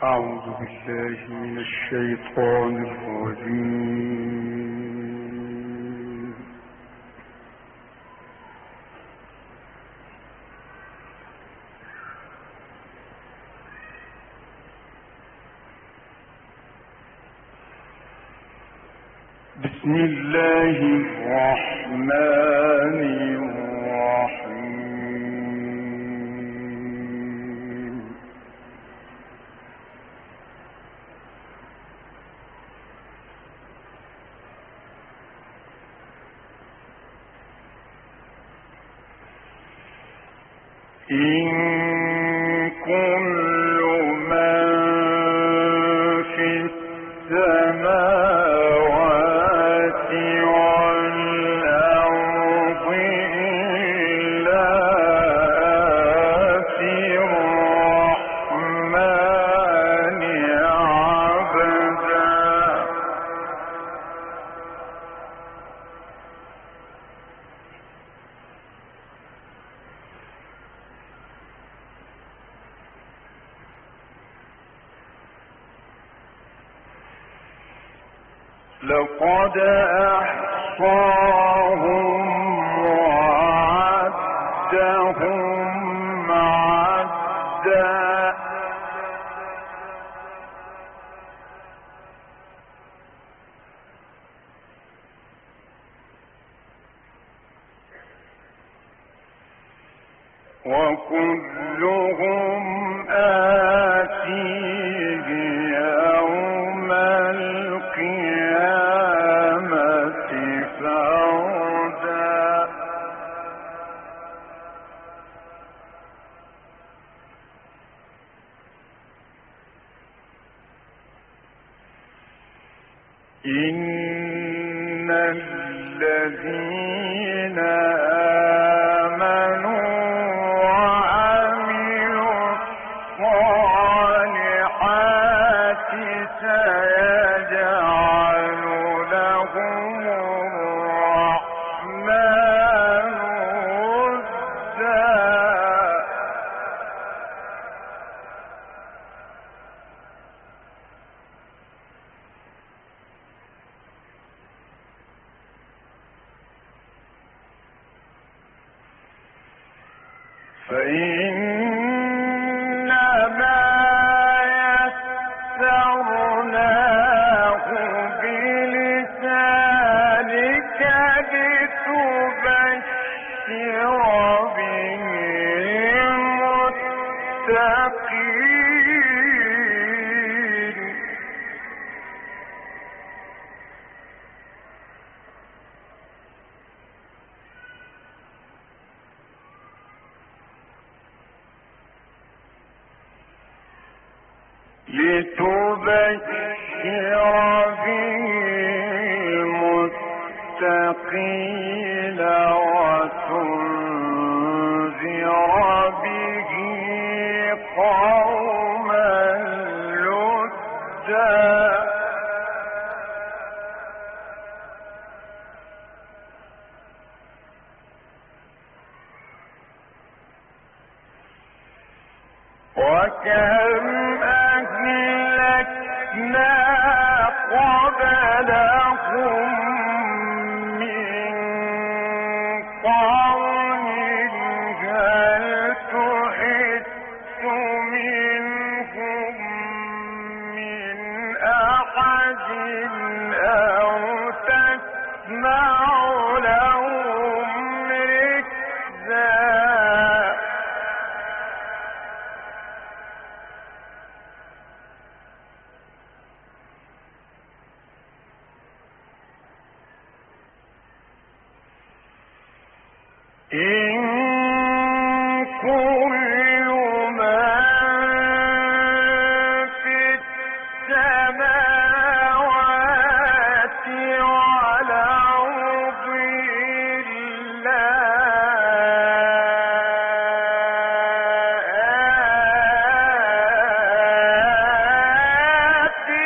أعوذ بالله من الشيطان الرجيم. بسم الله الرحمن الرحيم. إن كل من في السماوات والأرض إلا آتي الرحمن عبدا. لقد أحصاهم وعدهم عدا. وكلهم آتيه يوم القيامة فردا. إن الذين آمنوا وعملوا الصالحات سيجعل لهم الرحمن ودا. فإنما يسرناه بلسانك لتبشر به المتقين. المتقين وتنذر به قوما لدا. وكم أهلكنا قبلهم من قرن هل تحس منهم من أحد أو تسمع لهم ركزا. إن كل من في السماوات والأرض إلا آتي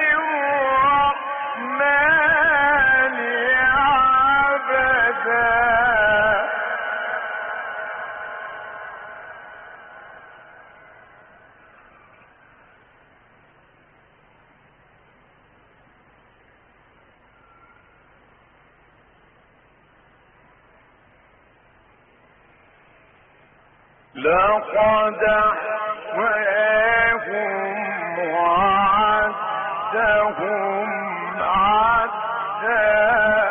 الرحمن عبدا. لقد أحصاهم وعدهم عدا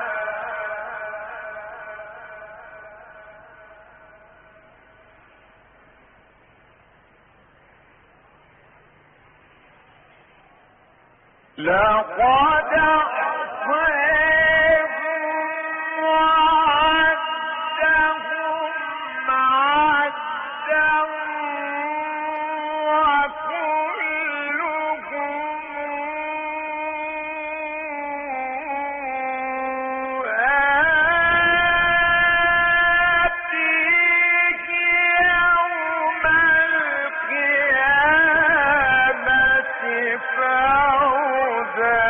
لقد أحصاهم وعدهم عدا وكلهم آتيه يوم القيامة فردا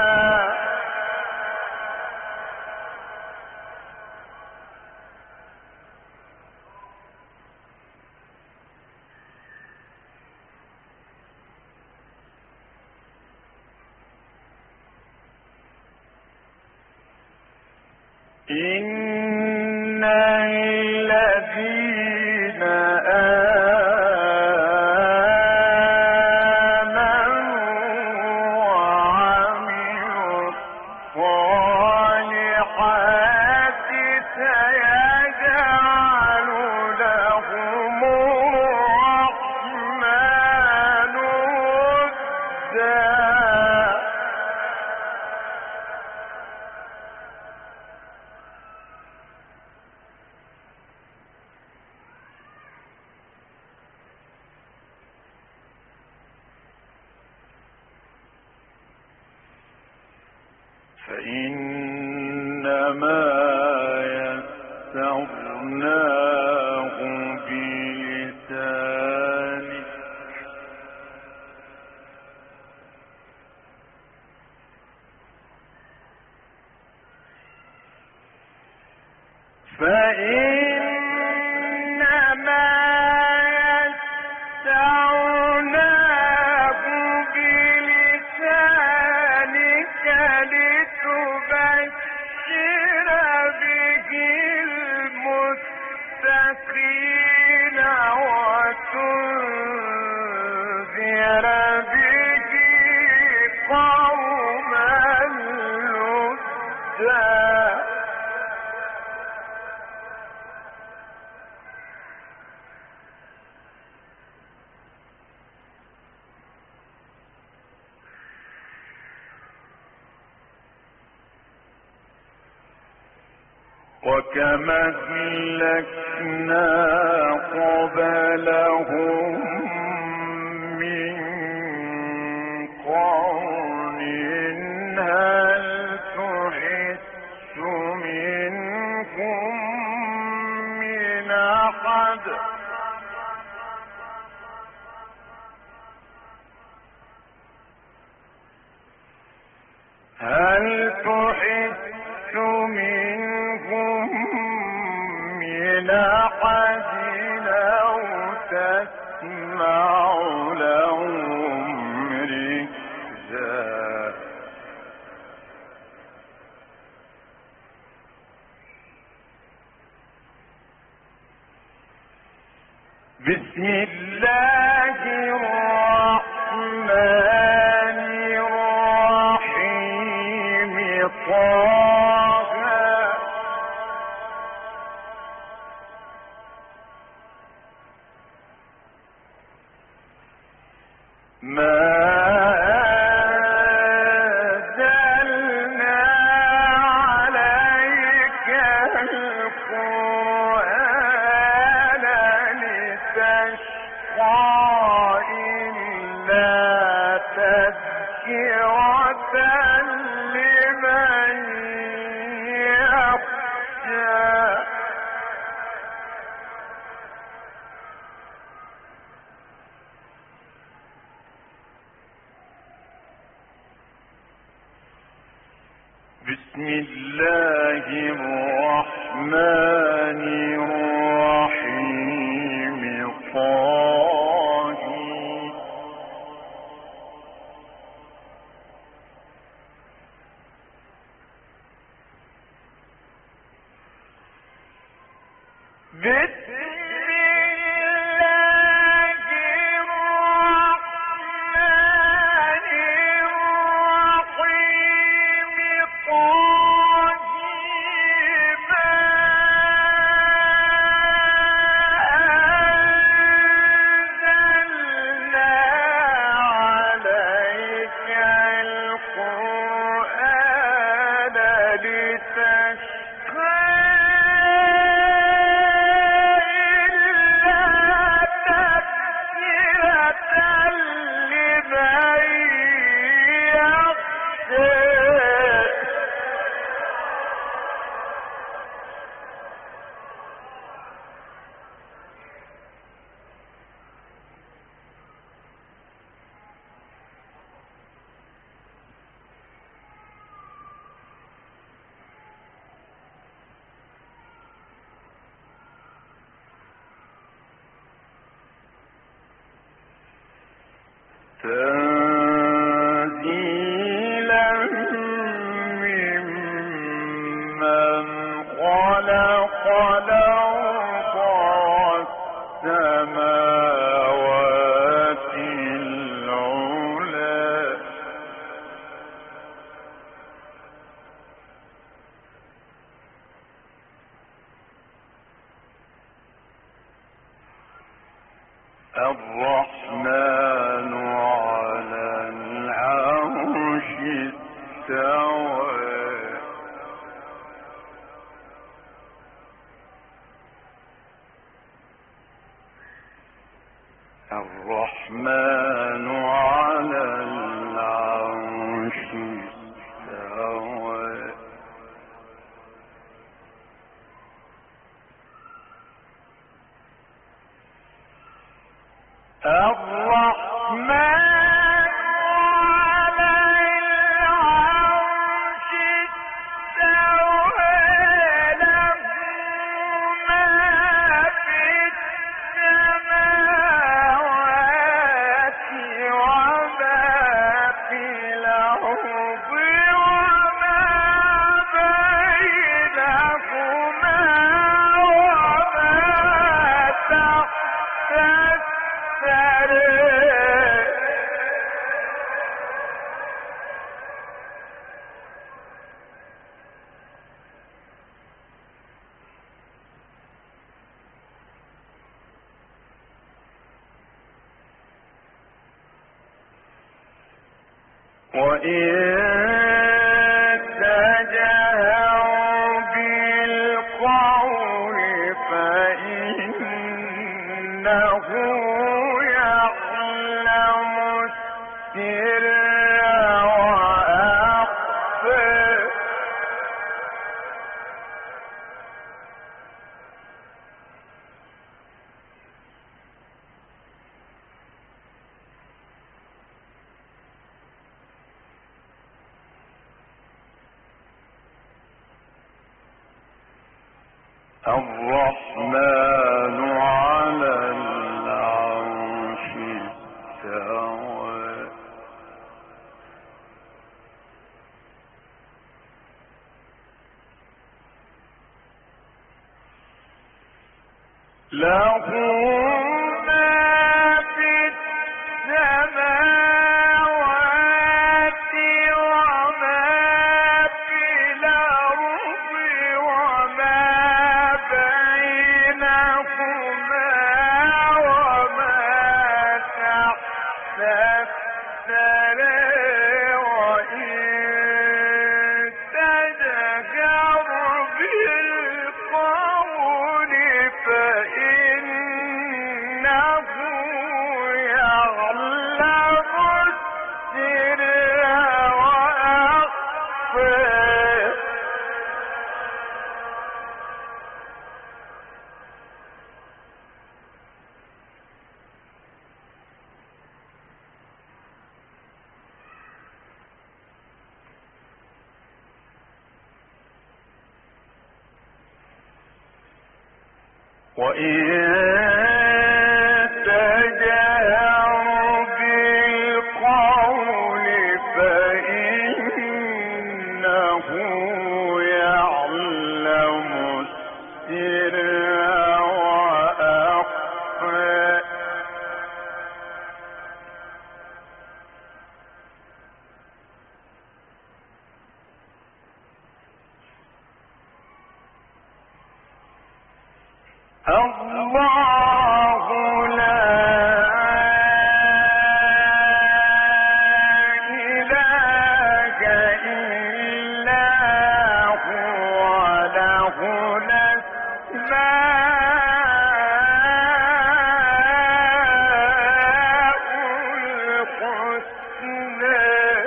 إن الذين آمنوا وعملوا الصالحات سيجعل لهم الرحمن ودا فإنما يسرناه بلسانك فإنما يسرناه بلسانك لتبشر به المتقين وتنذر به قوما لدا وكما أهلكنا قبلهم من قرن هل تحس منهم من أحد هل تحس منهم من أحد أو تسمع لهم ركزا بسم الله الرحمن الرحيم طه ما أنزلنا عليك القرآن لتشقى إلا تذكرة لمن يخشى بسم الله الرحمن الرحيم طه بسم تنزيلا ممن خلق الأرض والسماوات العلى الرحمن على العرش استوى الرحمن على العرش استوى الرحمن وإن تجهر بالقول فإنه يعلم السر وأخفى الرحمن على العرش استوى له ما في السماوات وما في الأرض وما بينهما وما تحت الثرى وإن تجهر بالقول فإنه يعلم السر وأخفى وإن تجهر بالقول فإنه يعلم السر وأخفى الله لا إله إلا هو له الأسماء الحسنى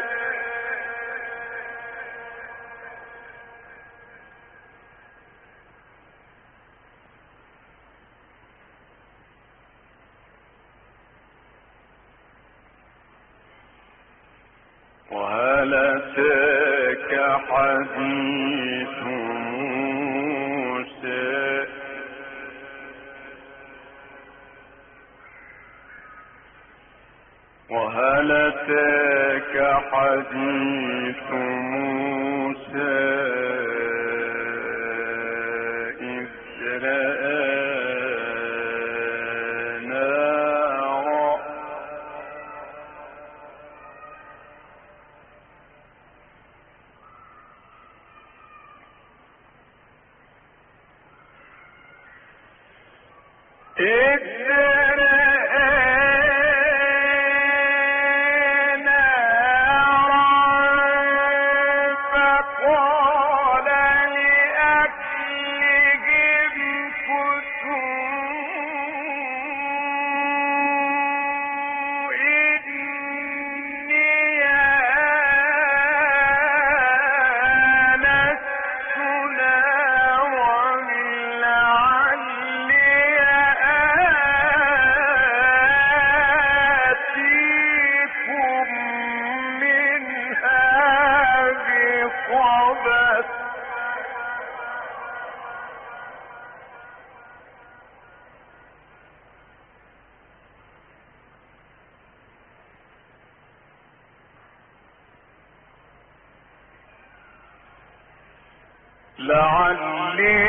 وهل أتاك حديث موسى وهل أتاك حديث موسى إذ رأى نارا لعلي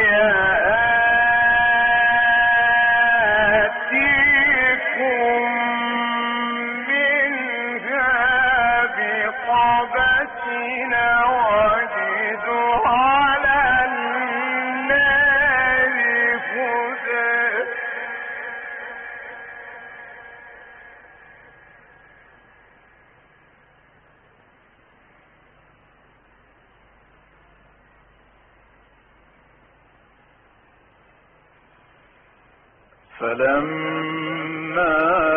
آتيكم منها بقبس وأجد على النار هدى فلما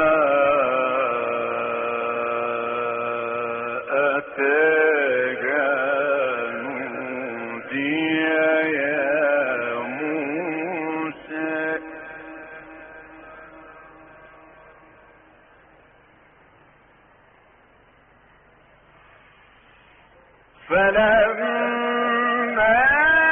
أتاها نودي يا موسى فلما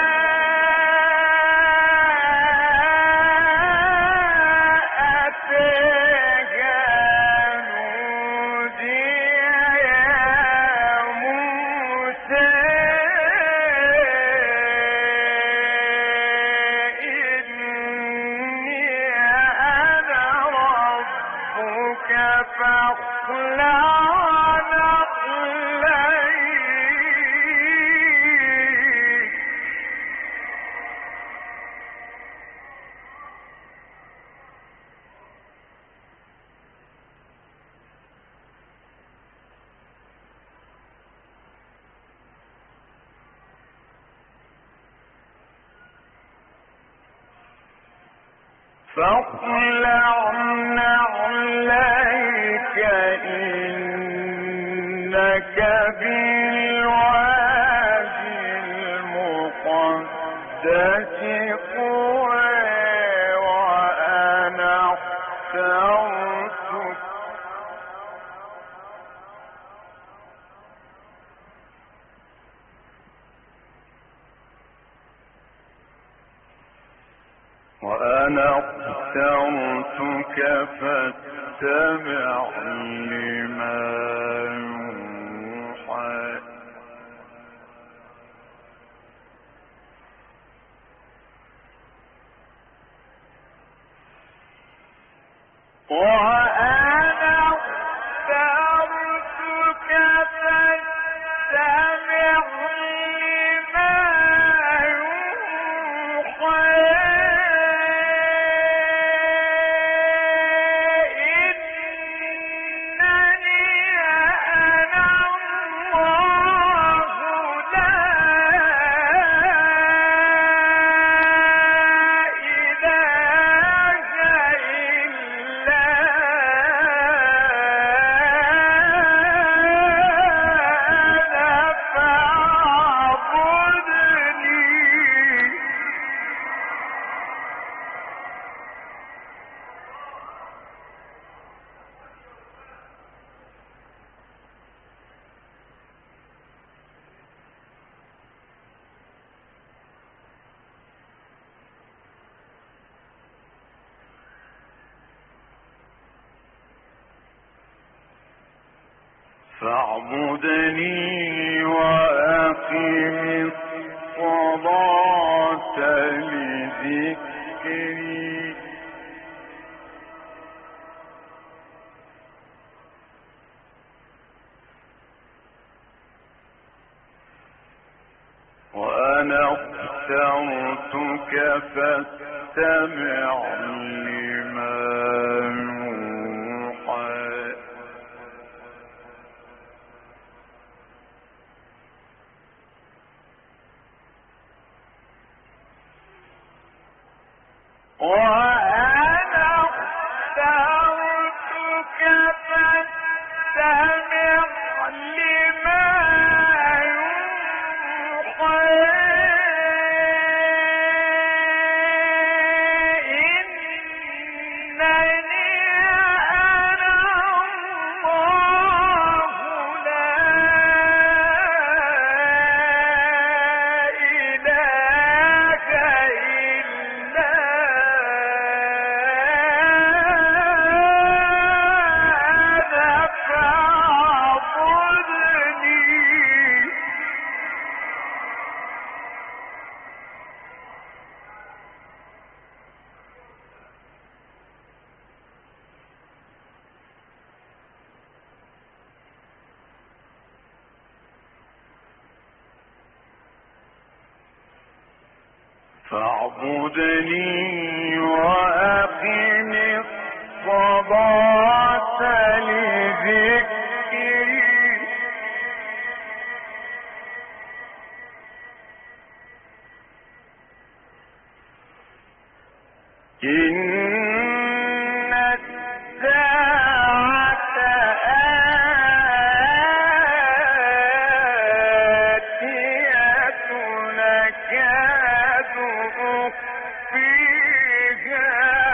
فاخلع نعليك إنك بالوادي المقدس طوى وأنا اخترتك فاتبع لما يوحى وأنا اخترتك فاتبع لما يوحى إنما فاعبدني وأقم الصلاة لذكري وأنا اخترتك فاستمع لما يوحى وأنا اخترتك فاستمع لما فاعبدني وأقم الصلاة لذكري إن الساعة آتية نكاد أخفيها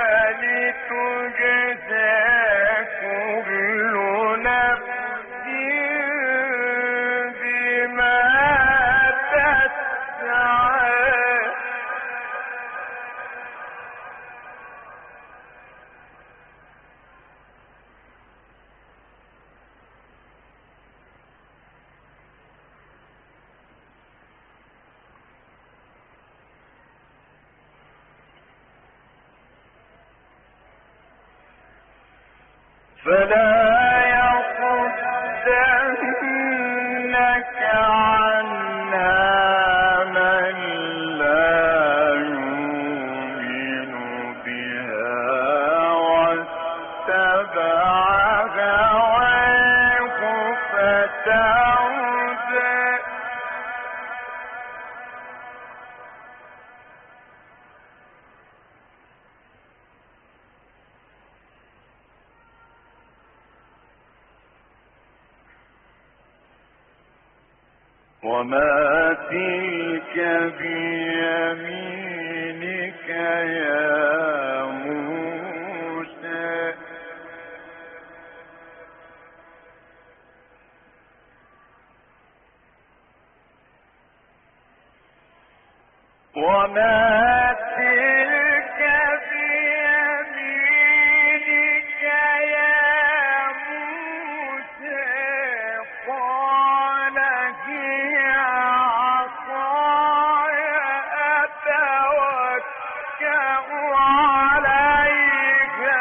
لتجزى كل نفس بما تسعى فلا يصدنك عنها من لا يؤمن بها واتبع هواه فتردى وما تلك بيمينك يا موسى وما تلك بيمينك يا موسى قال هي عصاي أتوكأ عليها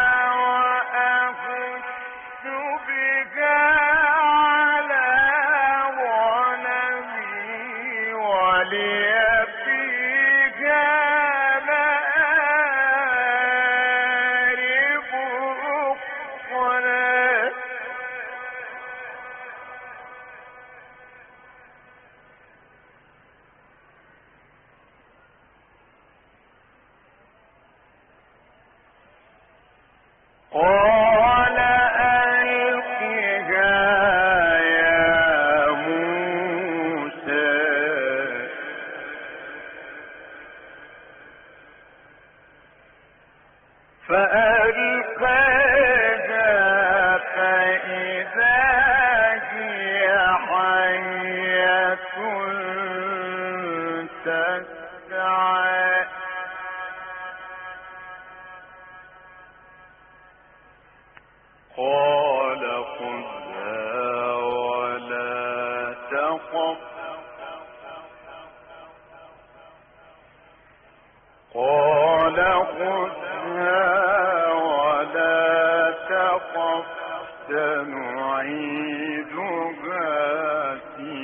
وأهش بها على غنمي ولي فيها مآرب أخرى قال ألقها يا موسى فألقاها فإذا هي حية تسعى قال خذها تخف قال خذها ولا تخف سنعيدها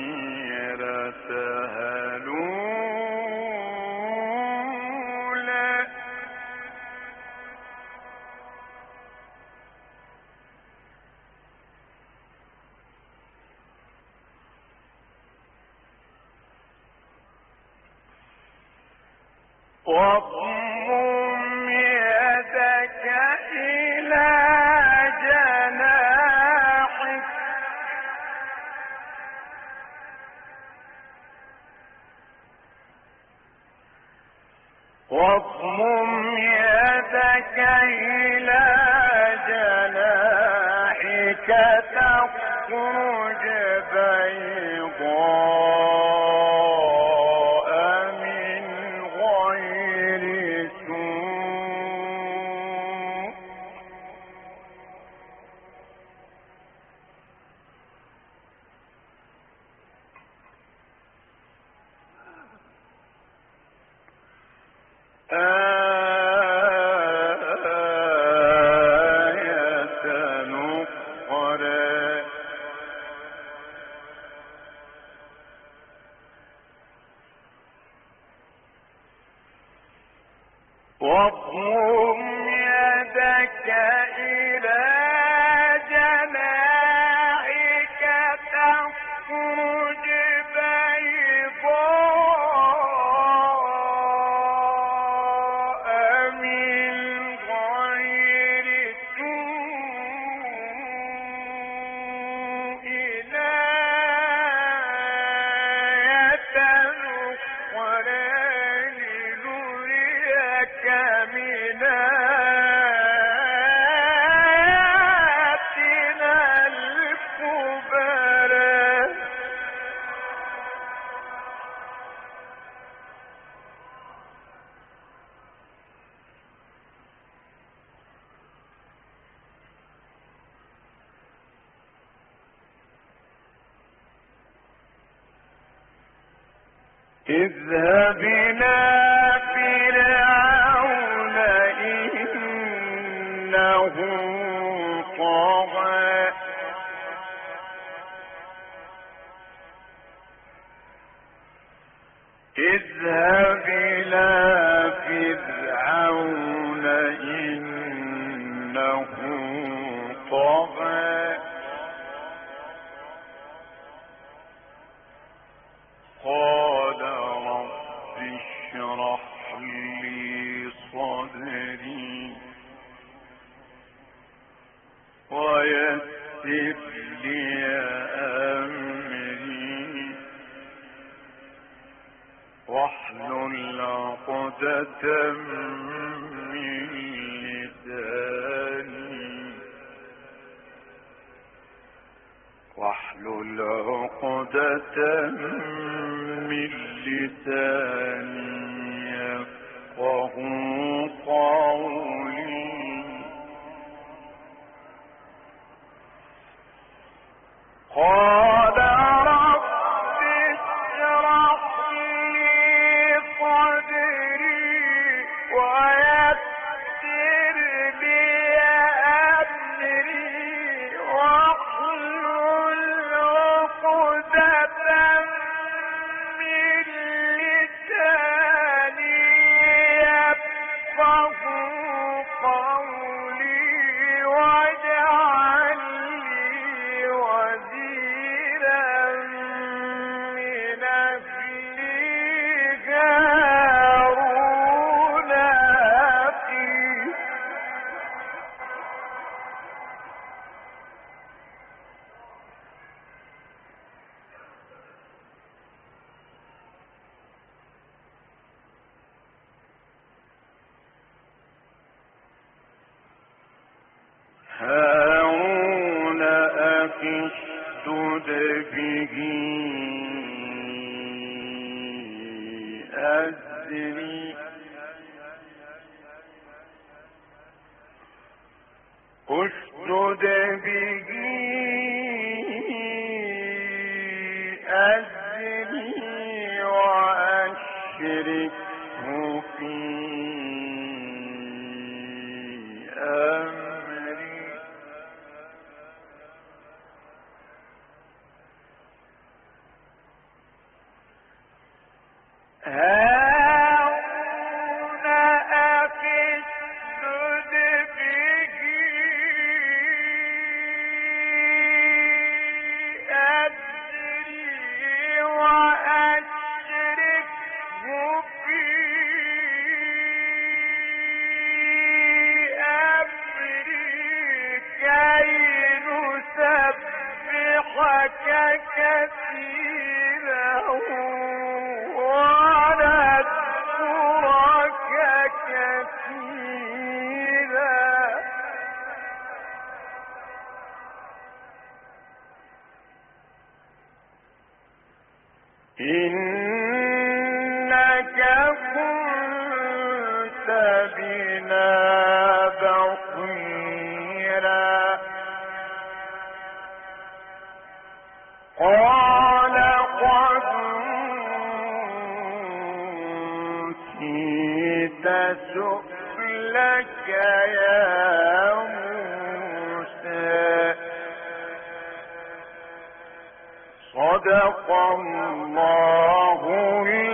سيرتها الأولى واضمم يدك إلى جناحك واضمم يدك إلى جناحك تخرج بيضاء من غير سوء واضمم يدك إلى جناحك تخرج بيضاء من غير سوء آية أخرى لنريك من آياتنا الكبرى اذهب إلى فرعون إنه طغى اذهب إلى فرعون إنه طغى قال رب اشرح لي صدري ويسر لي أمري واحلل عقدة من لساني واحلل عقدة من لساني يفقه قولي قال رب اشرح لي صدري ويسر لي أمري واحلل عقدة من لساني يفقه قولي واجعل لي وزيرا من أهلي هارون أخي هارون أخي اشدد به أزري اشدد به أزري في أمري هارون أخي اشدد به أزري وأشركه في أمري كي نسبحك كثيرا ونذكرك كثيرا إنك كنت بنا بصيرا قال قد أوتيت سؤلك يا موسى صدق الله